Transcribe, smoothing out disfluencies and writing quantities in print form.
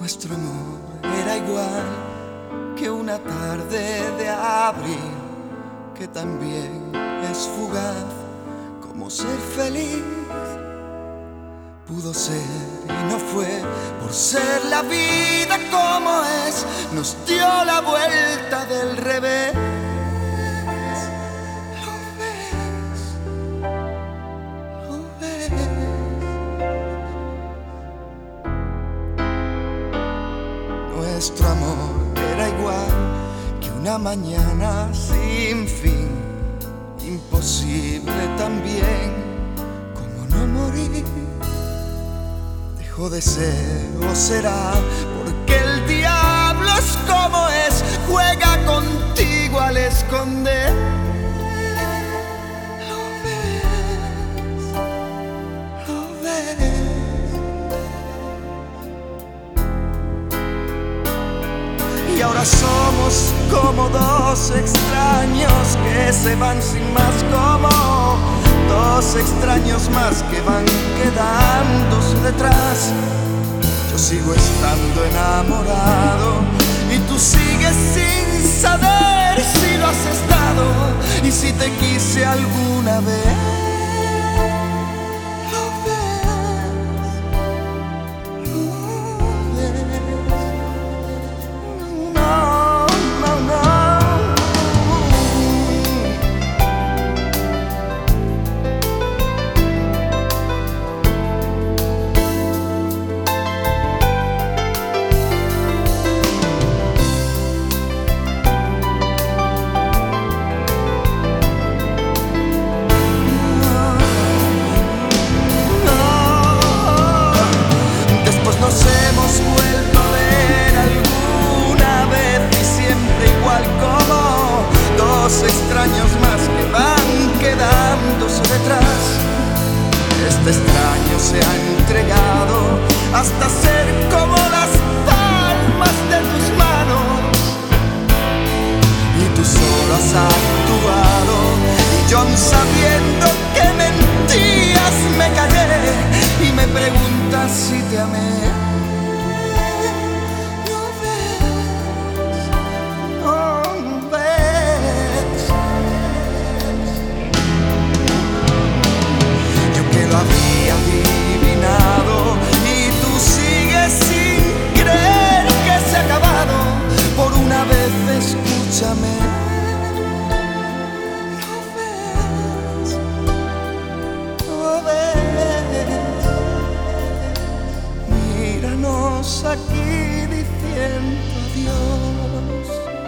Nuestro amor era igual que una tarde de abril, que también es fugaz como ser feliz. Pudo ser y no fue por ser la vida como es, nos dio la vuelta del revés. ¿Lo ves? Nuestro amor era igual que una mañana sin fin, imposible también como no morir. Dejó de ser o será porque el diablo es como es, juega contigo al esconder. ¿Lo ves? ¿Lo ves? Y ahora somos como dos extraños que se van sin más, como dos extraños más que van quedándose detrás. Yo sigo estando enamorado y tú sigues sin saber si lo has estado y si te quise alguna vez. ¿Lo ves? ¿Lo ves? No, no, no. Extraños más que van quedándose detrás. Este extraño se ha entregado hasta ser como las palmas de tus manos, y tú solo has actuado y yo, aun sabiendo que mentías, me callé y me preguntas si te amé. Había adivinado y tú sigues sin creer que se ha acabado. Por una vez escúchame. ¿Lo ves? Míranos aquí diciendo adiós.